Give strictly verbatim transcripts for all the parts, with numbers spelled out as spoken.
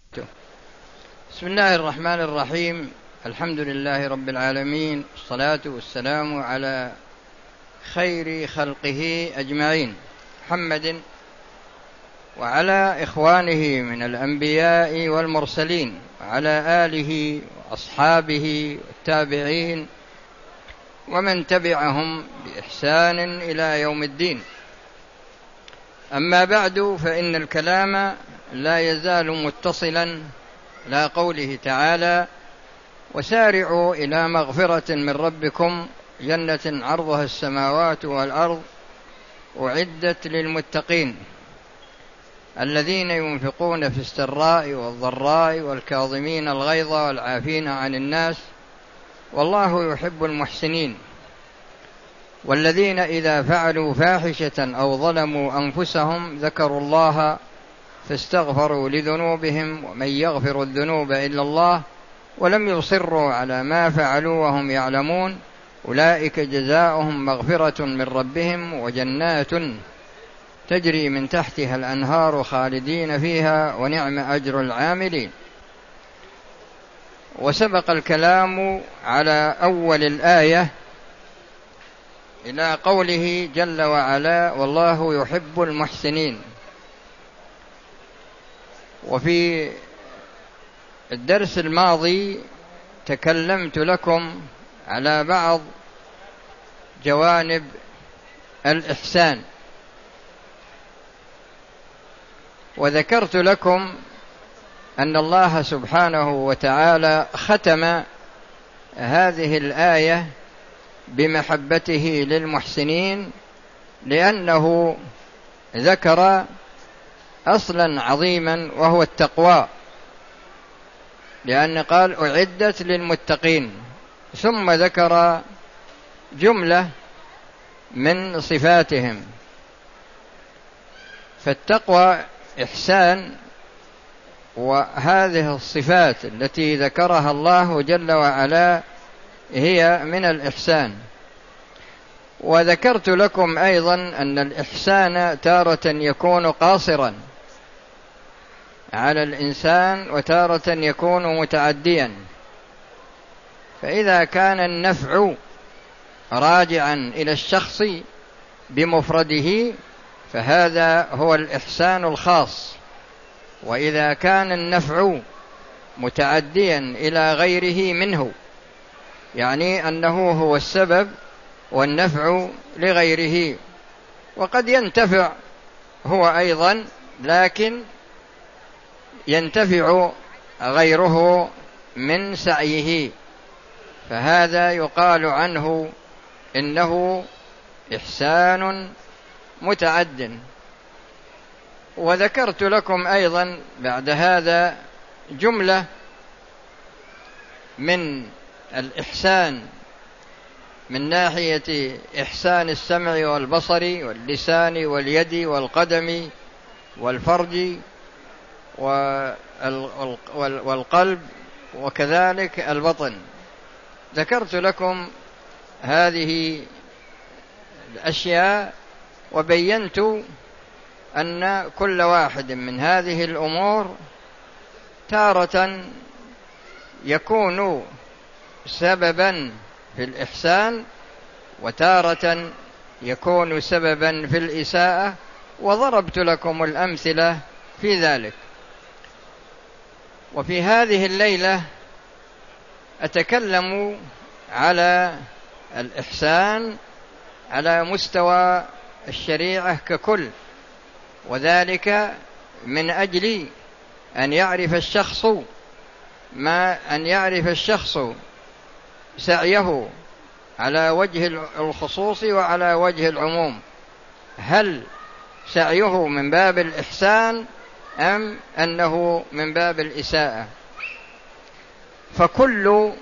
بسم الله الرحمن الرحيم. الحمد لله رب العالمين، الصلاة والسلام على خير خلقه أجمعين، محمد وعلى إخوانه من الأنبياء والمرسلين، وعلى آله وأصحابه والتابعين ومن تبعهم بإحسان إلى يوم الدين. أما بعد، فإن الكلام لا يزال متصلا إلى قوله تعالى: وسارعوا إلى مغفرة من ربكم جنة عرضها السماوات والأرض أعدت للمتقين الذين ينفقون في السراء والضراء والكاظمين الغيظ والعافين عن الناس والله يحب المحسنين والذين إذا فعلوا فاحشة أو ظلموا أنفسهم ذكروا الله فاستغفروا لذنوبهم ومن يغفر الذنوب إلا الله ولم يصروا على ما فعلوا وهم يعلمون أولئك جزاؤهم مغفرة من ربهم وجنات تجري من تحتها الأنهار خالدين فيها ونعم أجر العاملين. وسبق الكلام على أول الآية إلى قوله جل وعلا: والله يحب المحسنين. وفي الدرس الماضي تكلمت لكم على بعض جوانب الإحسان، وذكرت لكم أن الله سبحانه وتعالى ختم هذه الآية بمحبته للمحسنين، لأنه ذكر أصلا عظيما وهو التقوى، لأن قال أعدت للمتقين، ثم ذكر جملة من صفاتهم. فالتقوى إحسان، وهذه الصفات التي ذكرها الله جل وعلا هي من الإحسان. وذكرت لكم أيضا أن الإحسان تارة يكون قاصرا على الإنسان وتارة يكون متعديا، فإذا كان النفع راجعا إلى الشخص بمفرده فهذا هو الإحسان الخاص، وإذا كان النفع متعديا إلى غيره منه، يعني أنه هو السبب والنفع لغيره، وقد ينتفع هو أيضا لكن ينتفع غيره من سعيه، فهذا يقال عنه إنه إحسان متعد. وذكرت لكم أيضا بعد هذا جملة من الإحسان من ناحية إحسان السمع والبصر واللسان واليد والقدم والفرج والقلب وكذلك البطن. ذكرت لكم هذه الأشياء وبينت أن كل واحد من هذه الأمور تارة يكون سببا في الإحسان وتارة يكون سببا في الإساءة، وضربت لكم الأمثلة في ذلك. وفي هذه الليلة أتكلم على الإحسان على مستوى الشريعة ككل، وذلك من أجل أن يعرف الشخص ما أن يعرف الشخص سعيه على وجه الخصوص وعلى وجه العموم، هل سعيه من باب الإحسان أم أنه من باب الإساءة. فكل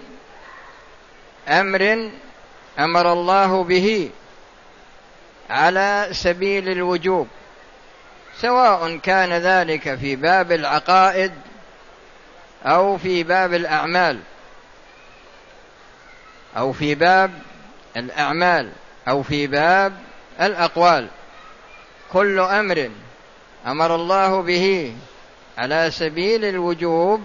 أمر أمر الله به على سبيل الوجوب، سواء كان ذلك في باب العقائد أو في باب الأعمال أو في باب الأعمال أو في باب الأقوال، كل أمر أمر الله به على سبيل الوجوب،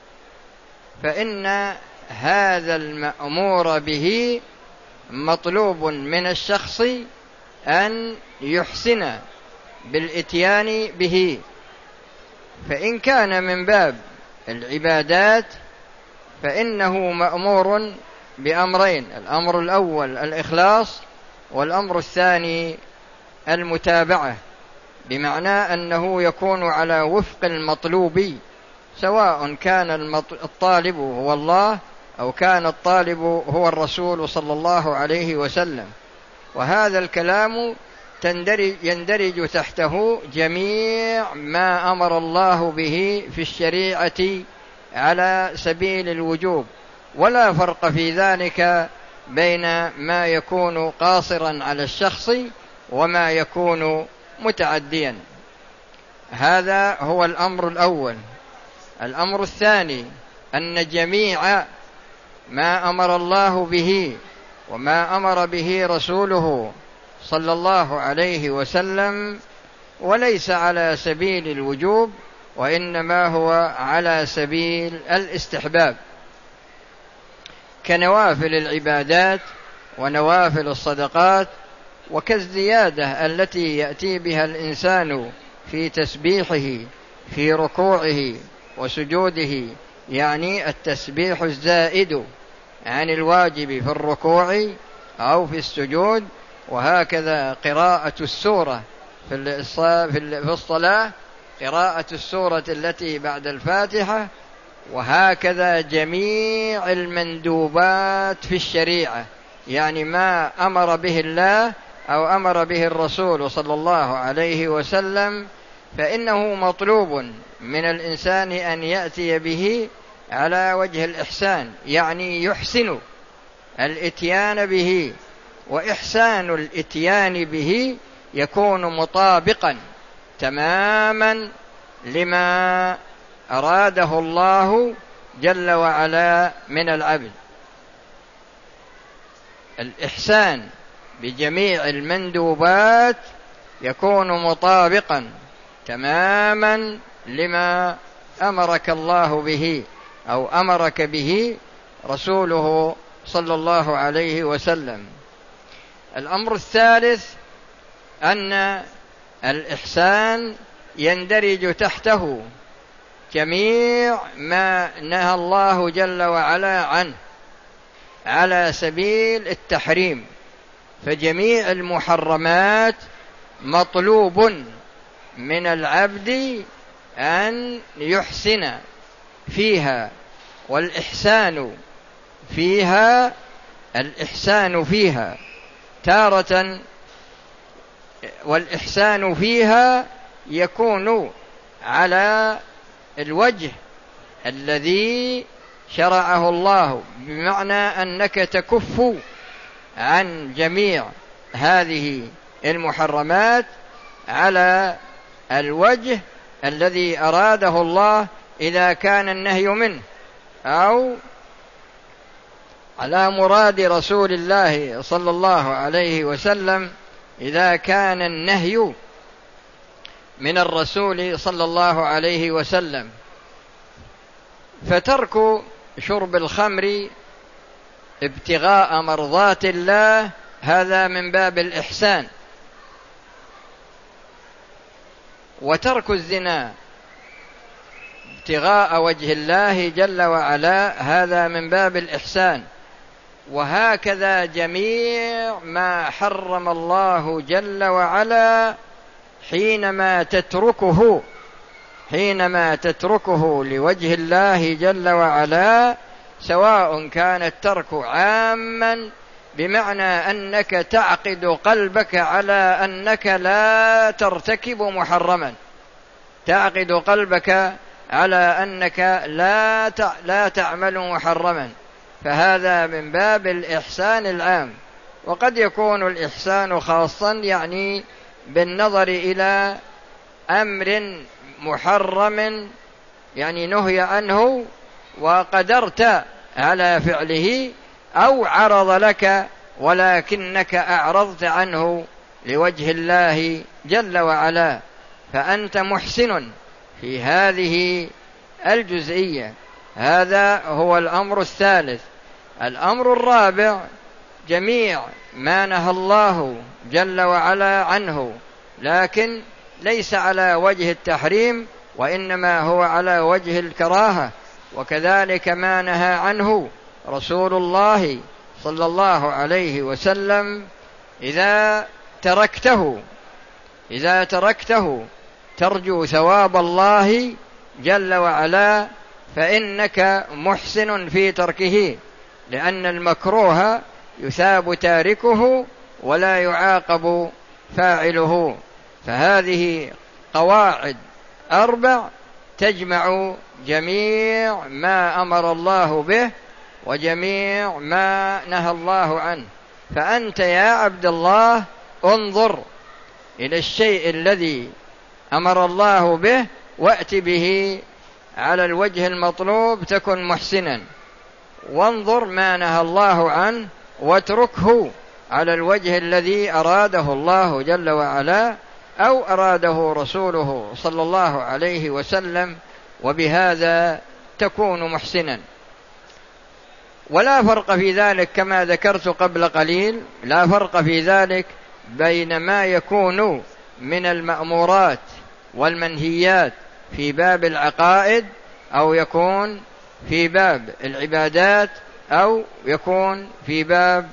فإن هذا المأمور به مطلوب من الشخص أن يحسن بالإتيان به. فإن كان من باب العبادات فإنه مأمور بأمرين: الأمر الأول الإخلاص، والأمر الثاني المتابعة، بمعنى أنه يكون على وفق المطلوب، سواء كان الطالب هو الله أو كان الطالب هو الرسول صلى الله عليه وسلم. وهذا الكلام يندرج تحته جميع ما أمر الله به في الشريعة على سبيل الوجوب، ولا فرق في ذلك بين ما يكون قاصرا على الشخص وما يكون متعديا. هذا هو الأمر الأول. الأمر الثاني أن جميع ما أمر الله به وما أمر به رسوله صلى الله عليه وسلم وليس على سبيل الوجوب، وإنما هو على سبيل الاستحباب، كنوافل العبادات ونوافل الصدقات، وكالزيادة التي يأتي بها الإنسان في تسبيحه في ركوعه وسجوده، يعني التسبيح الزائد عن الواجب في الركوع أو في السجود. وهكذا قراءة السورة في الصلاة، قراءة السورة التي بعد الفاتحة، وهكذا جميع المندوبات في الشريعة، يعني ما أمر به الله أو أمر به الرسول صلى الله عليه وسلم، فإنه مطلوب من الإنسان أن يأتي به على وجه الإحسان، يعني يحسن الإتيان به. وإحسان الإتيان به يكون مطابقا تماما لما أراده الله جل وعلا من العبد. الإحسان بجميع المندوبات يكون مطابقا تماما لما أمرك الله به أو أمرك به رسوله صلى الله عليه وسلم. الأمر الثالث أن الإحسان يندرج تحته جميع ما نهى الله جل وعلا عنه على سبيل التحريم، فجميع المحرمات مطلوب من العبد أن يحسن فيها. والإحسان فيها الإحسان فيها تارة والإحسان فيها يكون على الوجه الذي شرعه الله، بمعنى أنك تكف عن جميع هذه المحرمات على الوجه الذي أراده الله إذا كان النهي منه، أو على مراد رسول الله صلى الله عليه وسلم إذا كان النهي من الرسول صلى الله عليه وسلم. فترك شرب الخمر ابتغاء مرضات الله هذا من باب الإحسان، وترك الزنا ابتغاء وجه الله جل وعلا هذا من باب الإحسان. وهكذا جميع ما حرم الله جل وعلا حينما تتركه حينما تتركه لوجه الله جل وعلا، سواء كان الترك عاما بمعنى أنك تعقد قلبك على أنك لا ترتكب محرما، تعقد قلبك على أنك لا لا تعمل محرما، فهذا من باب الإحسان العام. وقد يكون الإحسان خاصا، يعني بالنظر إلى أمر محرم يعني نهي عنه وقدرت على فعله، أو عرض لك ولكنك أعرضت عنه لوجه الله جل وعلا، فأنت محسن في هذه الجزئية. هذا هو الأمر الثالث. الأمر الرابع: جميع ما نهى الله جل وعلا عنه، لكن ليس على وجه التحريم، وإنما هو على وجه الكراهة. وكذلك ما نهى عنه رسول الله صلى الله عليه وسلم، إذا تركته إذا تركته ترجو ثواب الله جل وعلا فإنك محسن في تركه، لأن المكروه يثاب تاركه ولا يعاقب فاعله. فهذه قواعد أربع تجمع جميع ما أمر الله به وجميع ما نهى الله عنه. فأنت يا عبد الله انظر إلى الشيء الذي أمر الله به وأت به على الوجه المطلوب تكن محسنا، وانظر ما نهى الله عنه واتركه على الوجه الذي أراده الله جل وعلا أو أراده رسوله صلى الله عليه وسلم، وبهذا تكون محسنا. ولا فرق في ذلك كما ذكرت قبل قليل، لا فرق في ذلك بين ما يكون من المأمورات والمنهيات في باب العقائد، أو يكون في باب العبادات، أو يكون في باب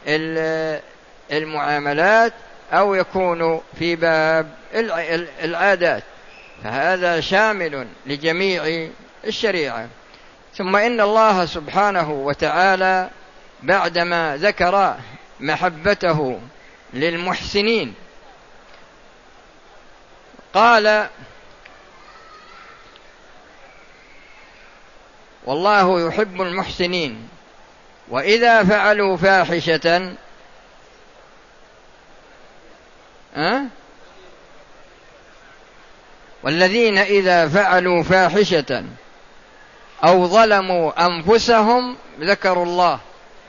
المعاملات، أو يكون في باب العادات. فهذا شامل لجميع الشريعة. ثم إن الله سبحانه وتعالى بعدما ذكر محبته للمحسنين قال: والله يحب المحسنين وإذا فعلوا فاحشة أه؟ والذين إذا فعلوا فاحشة أو ظلموا أنفسهم ذكروا الله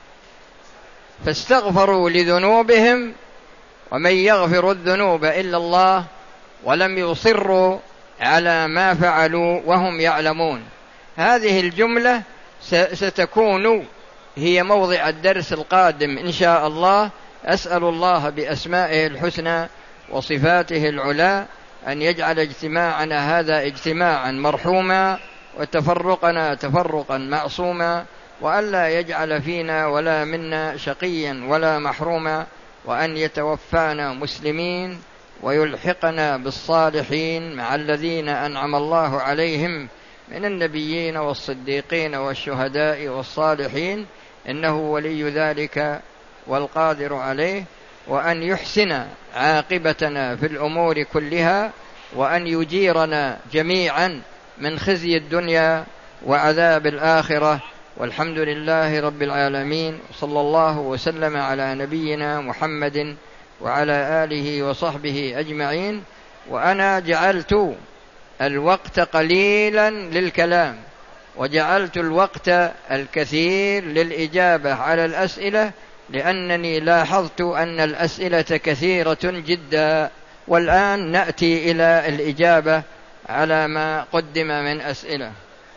فاستغفروا لذنوبهم ومن يغفر الذنوب إلا الله ولم يصروا على ما فعلوا وهم يعلمون. هذه الجملة ستكون هي موضع الدرس القادم إن شاء الله. أسأل الله بأسمائه الحسنى وصفاته العلى أن يجعل اجتماعنا هذا اجتماعا مرحوما وتفرقنا تفرقا معصوما، وألا يجعل فينا ولا منا شقيا ولا محروما، وأن يتوفانا مسلمين ويلحقنا بالصالحين مع الذين أنعم الله عليهم من النبيين والصديقين والشهداء والصالحين، إنه ولي ذلك والقادر عليه. وأن يحسن عاقبتنا في الأمور كلها، وأن يجيرنا جميعا من خزي الدنيا وعذاب الآخرة. والحمد لله رب العالمين، صلى الله وسلم على نبينا محمد وعلى آله وصحبه أجمعين. وأنا جعلت الوقت قليلا للكلام وجعلت الوقت الكثير للإجابة على الأسئلة، لأنني لاحظت أن الأسئلة كثيرة جدا. والآن نأتي إلى الإجابة على ما قدم من أسئلة.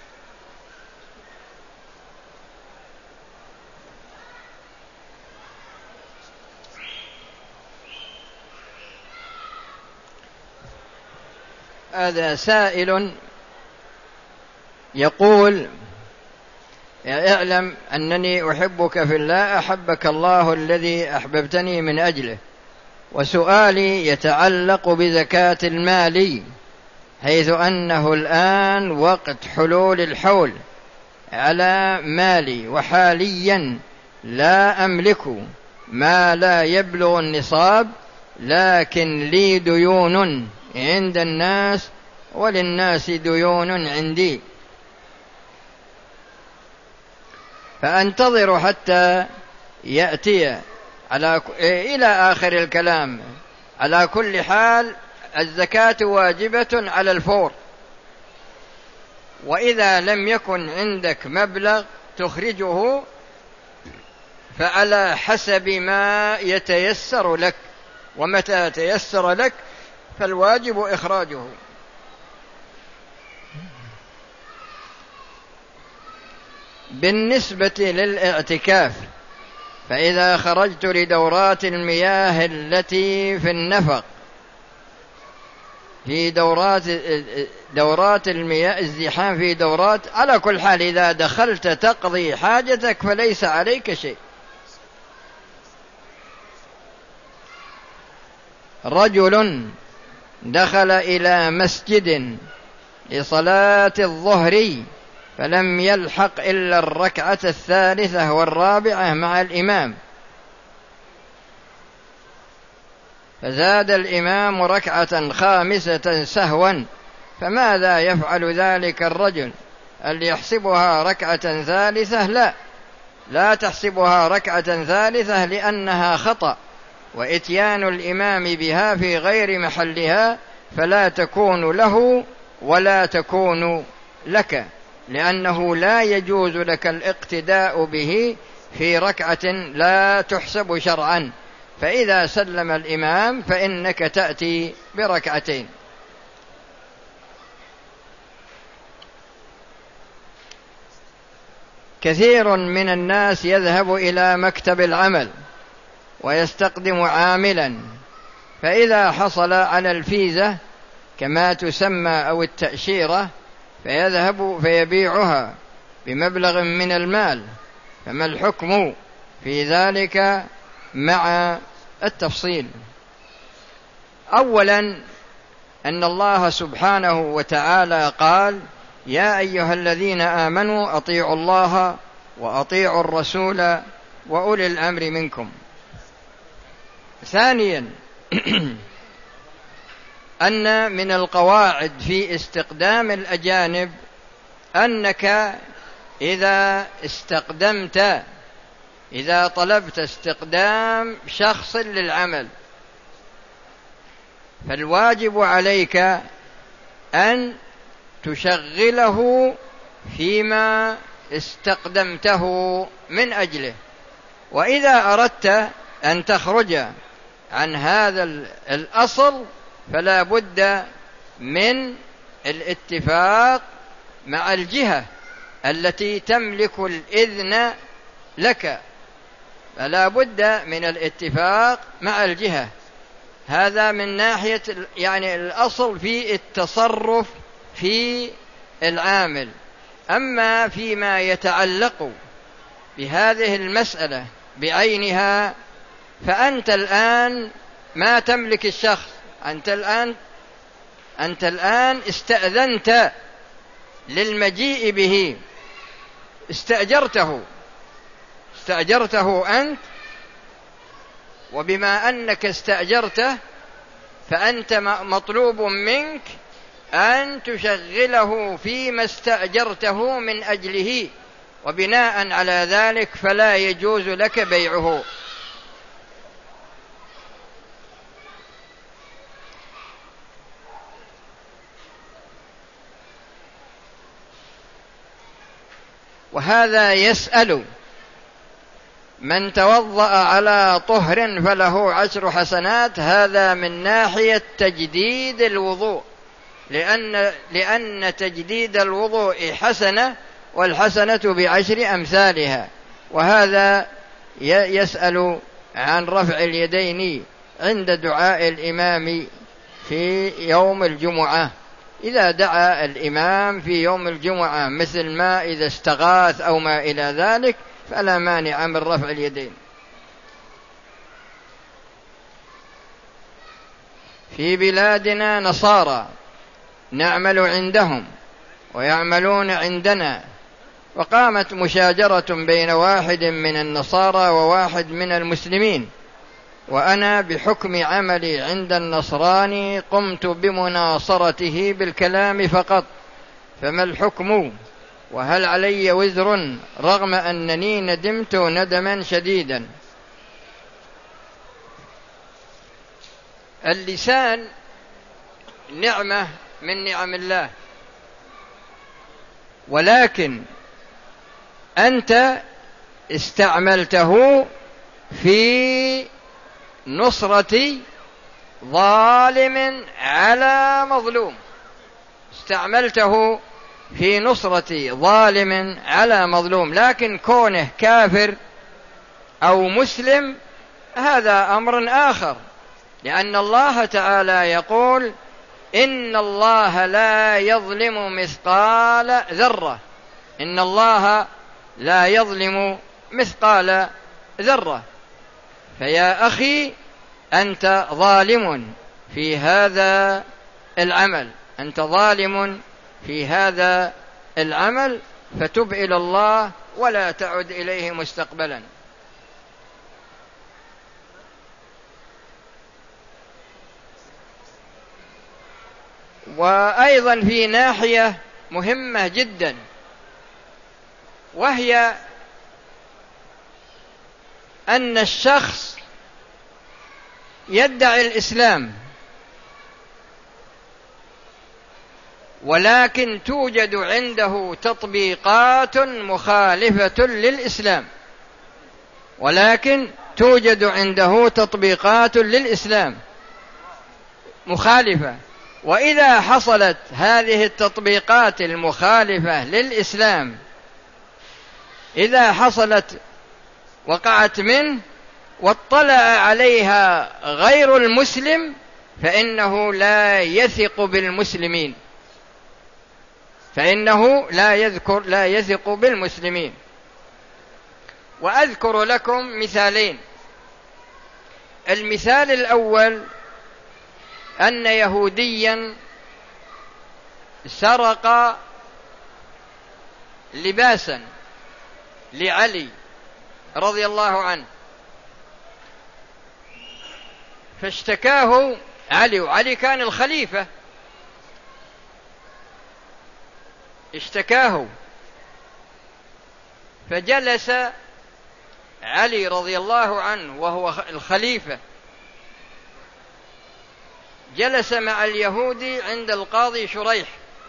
هذا سائل يقول: اعلم أنني أحبك في الله، أحبك الله الذي أحببتني من أجله، وسؤالي يتعلق بزكاة المال، حيث أنه الآن وقت حلول الحول على مالي، وحاليا لا أملك ما لا يبلغ النصاب، لكن لي ديون عند الناس وللناس ديون عندي، فأنتظر حتى يأتي على إلى آخر الكلام. على كل حال الزكاة واجبة على الفور، وإذا لم يكن عندك مبلغ تخرجه فعلى حسب ما يتيسر لك، ومتى تيسر لك فالواجب إخراجه. بالنسبة للاعتكاف، فإذا خرجت لدورات المياه التي في النفق، في دورات دورات المياه الزحام في دورات، على كل حال إذا دخلت تقضي حاجتك فليس عليك شيء. رجل دخل إلى مسجد لصلاة الظهر فلم يلحق إلا الركعة الثالثة والرابعة مع الإمام، فزاد الإمام ركعة خامسة سهوا، فماذا يفعل ذلك الرجل؟ هل يحسبها ركعة ثالثة؟ لا، لا تحسبها ركعة ثالثة لأنها خطأ، وإتيان الإمام بها في غير محلها فلا تكون له ولا تكون لك، لأنه لا يجوز لك الاقتداء به في ركعة لا تحسب شرعا، فإذا سلم الإمام فإنك تأتي بركعتين. كثير من الناس يذهب إلى مكتب العمل ويستقدم عاملا، فإذا حصل على الفيزة كما تسمى أو التأشيرة فيذهب فيبيعها بمبلغ من المال، فما الحكم في ذلك مع التفصيل؟ أولا أن الله سبحانه وتعالى قال: يا أيها الذين آمنوا أطيعوا الله وأطيعوا الرسول وأولي الأمر منكم. ثانيا أن من القواعد في استقدام الأجانب أنك إذا استقدمت إذا طلبت استقدام شخص للعمل فالواجب عليك أن تشغله فيما استقدمته من أجله، وإذا أردت أن تخرج عن هذا الأصل فلا بد من الاتفاق مع الجهة التي تملك الإذن لك، فلا بد من الاتفاق مع الجهة. هذا من ناحية يعني الأصل في التصرف في العامل. أما فيما يتعلق بهذه المسألة بعينها فأنت الآن ما تملك الشخص، أنت الآن أنت الآن استأذنت للمجيء به، استأجرته استأجرته أنت، وبما أنك استأجرته فأنت مطلوب منك أن تشغله فيما استأجرته من أجله، وبناء على ذلك فلا يجوز لك بيعه. وهذا يسأل: من توضأ على طهر فله عشر حسنات، هذا من ناحية تجديد الوضوء، لأن, لأن تجديد الوضوء حسنة، والحسنة بعشر أمثالها. وهذا يسأل عن رفع اليدين عند دعاء الإمام في يوم الجمعة، إذا دعا الإمام في يوم الجمعة مثل ما إذا استغاث أو ما إلى ذلك فلا مانع من رفع اليدين. في بلادنا نصارى نعمل عندهم ويعملون عندنا، وقامت مشاجرة بين واحد من النصارى وواحد من المسلمين، وأنا بحكم عملي عند النصراني قمت بمناصرته بالكلام فقط، فما الحكم؟ وهل علي وزر رغم أنني ندمت ندما شديدا؟ اللسان نعمة من نعم الله، ولكن أنت استعملته في نصرة ظالم على مظلوم، استعملته في نصرة ظالم على مظلوم، لكن كونه كافر أو مسلم هذا أمر آخر، لأن الله تعالى يقول إن الله لا يظلم مثقال ذرة، إن الله لا يظلم مثقال ذرة. فيا أخي أنت ظالم في هذا العمل، أنت ظالم في هذا العمل، فتب إلى الله ولا تعد إليه مستقبلا. وأيضا في ناحية مهمة جدا، وهي أن الشخص يدعي الإسلام ولكن توجد عنده تطبيقات مخالفة للإسلام، ولكن توجد عنده تطبيقات للإسلام مخالفة. وإذا حصلت هذه التطبيقات المخالفة للإسلام، إذا حصلت وقعت منه واطلع عليها غير المسلم، فإنه لا يثق بالمسلمين، فإنه لا يذكر لا يثق بالمسلمين. وأذكر لكم مثالين. المثال الأول أن يهوديا سرق لباسا لعلي رضي الله عنه، فاشتكاه علي، وعلي كان الخليفة، اشتكاه، فجلس علي رضي الله عنه وهو الخليفة، جلس مع اليهودي عند القاضي شريح،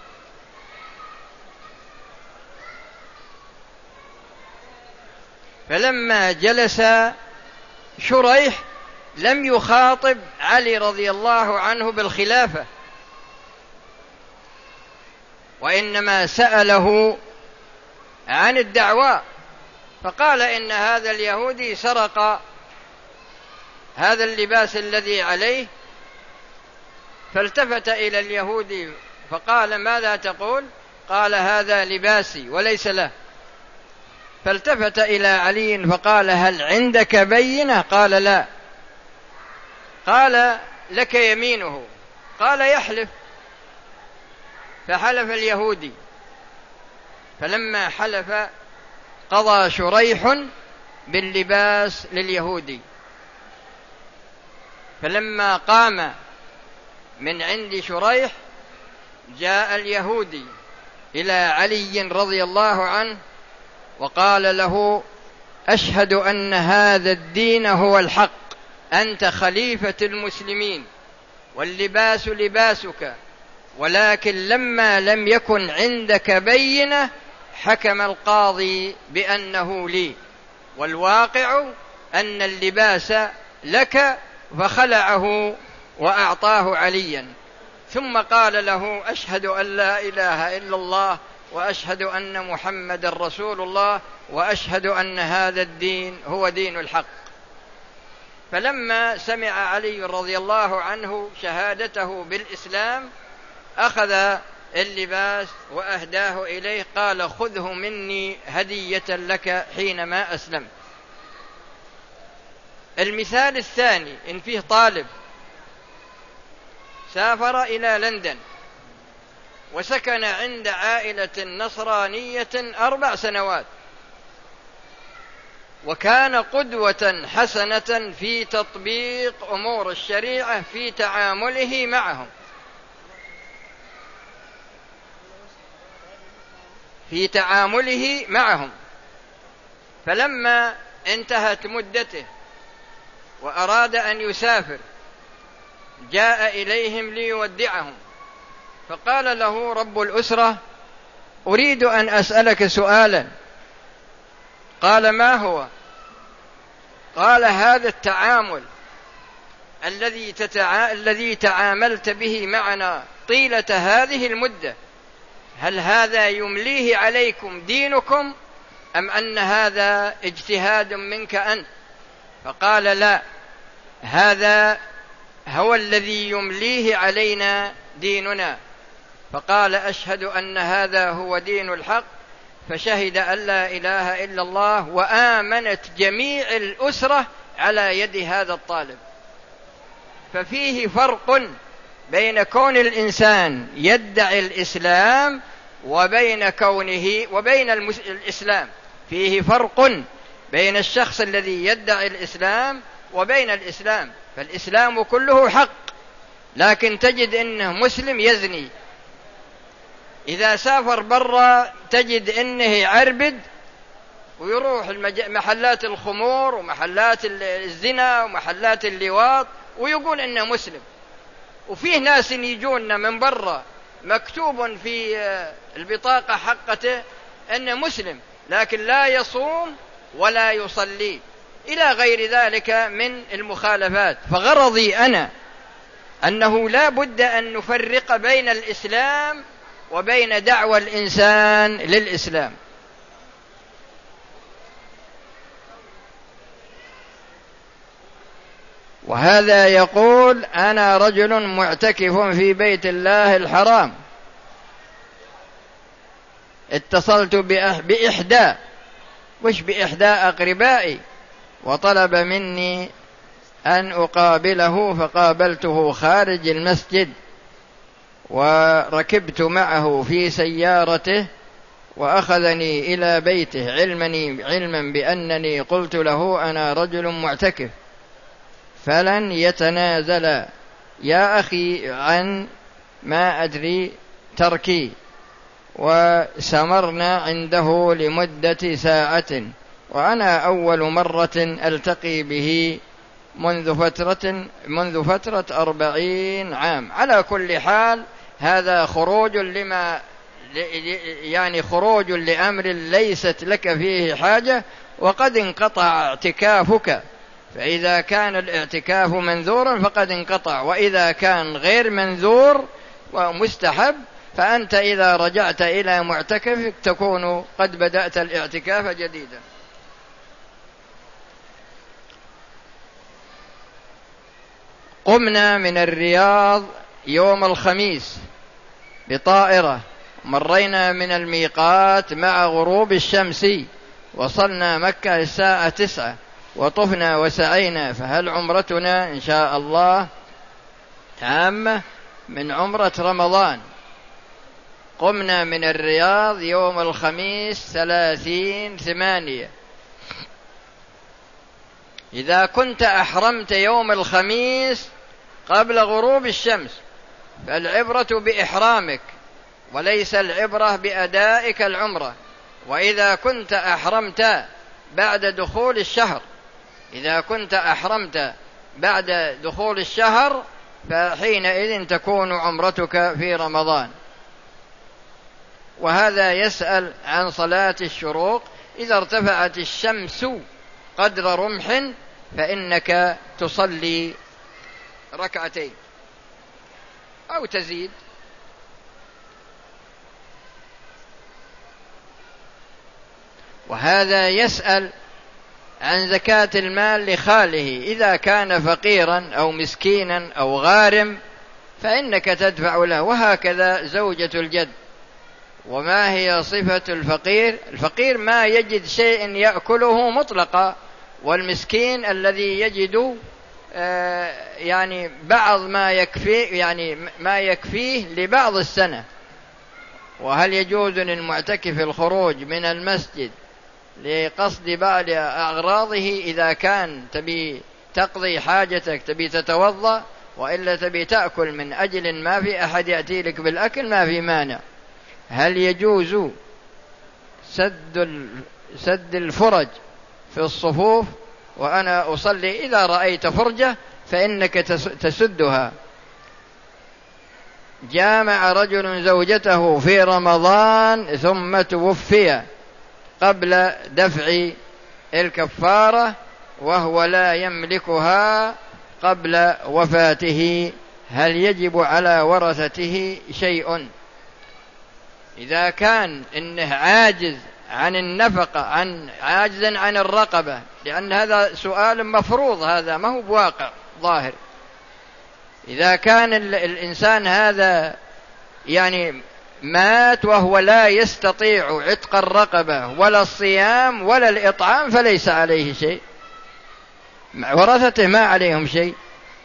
فلما جلس شريح لم يخاطب علي رضي الله عنه بالخلافة، وإنما سأله عن الدعوى، فقال إن هذا اليهودي سرق هذا اللباس الذي عليه، فالتفت إلى اليهودي فقال ماذا تقول؟ قال هذا لباسي وليس له. فالتفت إلى علي فقال هل عندك بينة؟ قال لا. قال لك يمينه؟ قال يحلف. فحلف اليهودي، فلما حلف قضى شريح باللباس لليهودي، فلما قام من عند شريح جاء اليهودي إلى علي رضي الله عنه وقال له أشهد أن هذا الدين هو الحق، أنت خليفة المسلمين واللباس لباسك، ولكن لما لم يكن عندك بينة حكم القاضي بأنه لي، والواقع أن اللباس لك، فخلعه وأعطاه عليا، ثم قال له أشهد أن لا إله إلا الله وأشهد أن محمد رسول الله وأشهد أن هذا الدين هو دين الحق. فلما سمع علي رضي الله عنه شهادته بالإسلام أخذ اللباس وأهداه إليه، قال خذه مني هدية لك حينما أسلمت. المثال الثاني إن فيه طالب سافر إلى لندن وسكن عند عائلة نصرانية أربع سنوات، وكان قدوة حسنة في تطبيق أمور الشريعة في تعامله معهم في تعامله معهم فلما انتهت مدته وأراد أن يسافر جاء إليهم ليودعهم، فقال له رب الأسرة أريد أن أسألك سؤالا. قال ما هو؟ قال هذا التعامل الذي تتع... الذي تعاملت به معنا طيلة هذه المدة هل هذا يمليه عليكم دينكم أم أن هذا اجتهاد منك أنت؟ فقال لا، هذا هو الذي يمليه علينا ديننا. فقال أشهد أن هذا هو دين الحق، فشهد أن لا إله إلا الله، وآمنت جميع الأسرة على يد هذا الطالب. ففيه فرق بين كون الإنسان يدعي الإسلام وبين كونه وبين الإسلام. فيه فرق بين الشخص الذي يدعي الإسلام وبين الإسلام. فالإسلام كله حق، لكن تجد إنه مسلم يزني، إذا سافر برا تجد إنه يعربد ويروح محلات الخمور ومحلات الزنا ومحلات اللواط ويقول إنه مسلم. وفيه ناس يجون من برا مكتوب في البطاقة حقته أنه مسلم، لكن لا يصوم ولا يصلي إلى غير ذلك من المخالفات. فغرضي أنا أنه لا بد أن نفرق بين الإسلام وبين دعوى الإنسان للإسلام. وهذا يقول أنا رجل معتكف في بيت الله الحرام، اتصلت بإحدى وش بإحدى أقربائي وطلب مني أن أقابله، فقابلته خارج المسجد وركبت معه في سيارته وأخذني إلى بيته علمني علما بأنني قلت له أنا رجل معتكف، فلن يتنازل يا أخي عن ما أدري تركي. وسمرنا عنده لمدة ساعة، وأنا أول مرة ألتقي به منذ فترة منذ فترة أربعين عام. على كل حال هذا خروج لما يعني خروج لأمر ليست لك فيه حاجة، وقد انقطع اعتكافك. فإذا كان الاعتكاف منذورا فقد انقطع، وإذا كان غير منذور ومستحب فأنت إذا رجعت إلى معتكفك تكون قد بدأت الاعتكاف جديدا. قمنا من الرياض يوم الخميس بطائرة، مرينا من الميقات مع غروب الشمس، وصلنا مكة الساعة تسعة، وطفنا وسعينا. فهل عمرتنا إن شاء الله تامة من عمرة رمضان. قمنا من الرياض يوم الخميس ثلاثين ثمانية. إذا كنت أحرمت يوم الخميس قبل غروب الشمس فالعبرة بإحرامك وليس العبرة بأدائك العمرة. وإذا كنت أحرمت بعد دخول الشهر إذا كنت أحرمت بعد دخول الشهر فحينئذ تكون عمرتك في رمضان. وهذا يسأل عن صلاة الشروق. إذا ارتفعت الشمس قدر رمح فإنك تصلي ركعتين أو تزيد. وهذا يسأل عن زكاة المال لخاله، إذا كان فقيرا أو مسكينا أو غارم فإنك تدفع له، وهكذا زوجة الجد. وما هي صفة الفقير؟ الفقير ما يجد شيء يأكله مطلقا، والمسكين الذي يجد آه يعني بعض ما يكفي يعني ما يكفيه لبعض السنة. وهل يجوز للمعتكف الخروج من المسجد لقصد بعض أغراضه؟ إذا كان تبي تقضي حاجتك تبي تتوضأ وإلا تبي تأكل من أجل ما في أحد يأتي لك بالأكل ما في مانع. هل يجوز سد سد الفرج في الصفوف وأنا أصلي؟ إذا رأيت فرجة فإنك تسدها. جامع رجل زوجته في رمضان ثم توفي قبل دفع الكفارة وهو لا يملكها قبل وفاته، هل يجب على ورثته شيء؟ إذا كان إنه عاجز عن النفقة، عن عاجزا عن الرقبة، لأن هذا سؤال مفروض، هذا ما هو بواقع ظاهر. إذا كان الإنسان هذا يعني مات وهو لا يستطيع عتق الرقبة ولا الصيام ولا الإطعام فليس عليه شيء، ورثته ما عليهم شيء.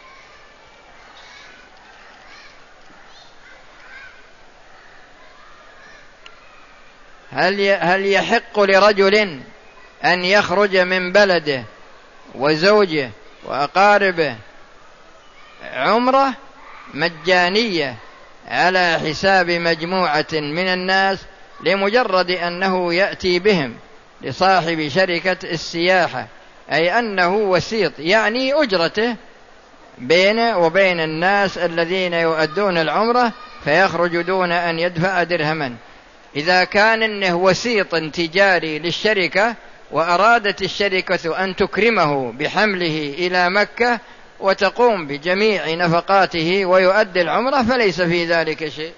هل هل يحق لرجل أن يخرج من بلده وزوجه وأقاربه عمرة مجانية على حساب مجموعة من الناس لمجرد أنه يأتي بهم لصاحب شركة السياحة، أي أنه وسيط، يعني أجرته بينه وبين الناس الذين يؤدون العمرة، فيخرج دون أن يدفع درهما. إذا كان إنه وسيط تجاري للشركة وأرادت الشركة أن تكرمه بحمله إلى مكة وتقوم بجميع نفقاته ويؤدي العمرة فليس في ذلك شيء.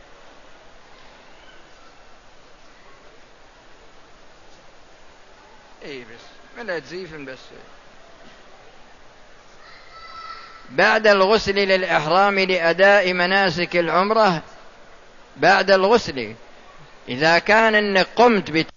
إيه بس ولا تزيف بس. بعد الغسل للإحرام لأداء مناسك العمرة، بعد الغسل إذا كان إنك قمت